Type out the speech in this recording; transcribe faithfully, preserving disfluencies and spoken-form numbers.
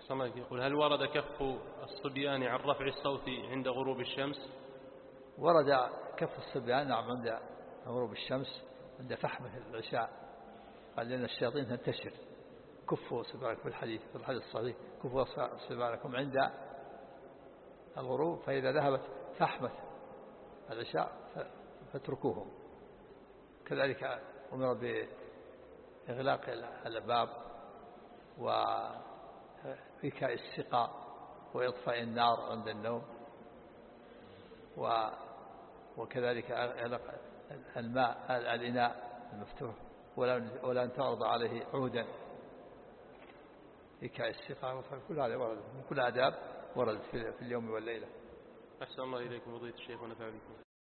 الصماك يقول: هل ورد كف الصبيان عن رفع الصوت عند غروب الشمس؟ ورد كف الصبيان نعم عند غروب الشمس، عند فحمة العشاء، قال لأن الشياطين تنتشر. كفوا صبيانكم في الحديث في الحديث الصحيح: كفوا صبيانكم عند الغروب، فإذا ذهبت فحمة العشاء فاتركوهم. كذلك أمر بإغلاق الباب وإيكاء السقاء وإطفاء النار عند النوم، وكذلك إغلاق الماء الإناء المفتوح ولا أن تعرض عليه عودا. إيكاء السقاء كل هذا ورد من كل آداب وردت في اليوم والليلة. أحسن الله إليكم فضيلة الشيخ ونفع بكم.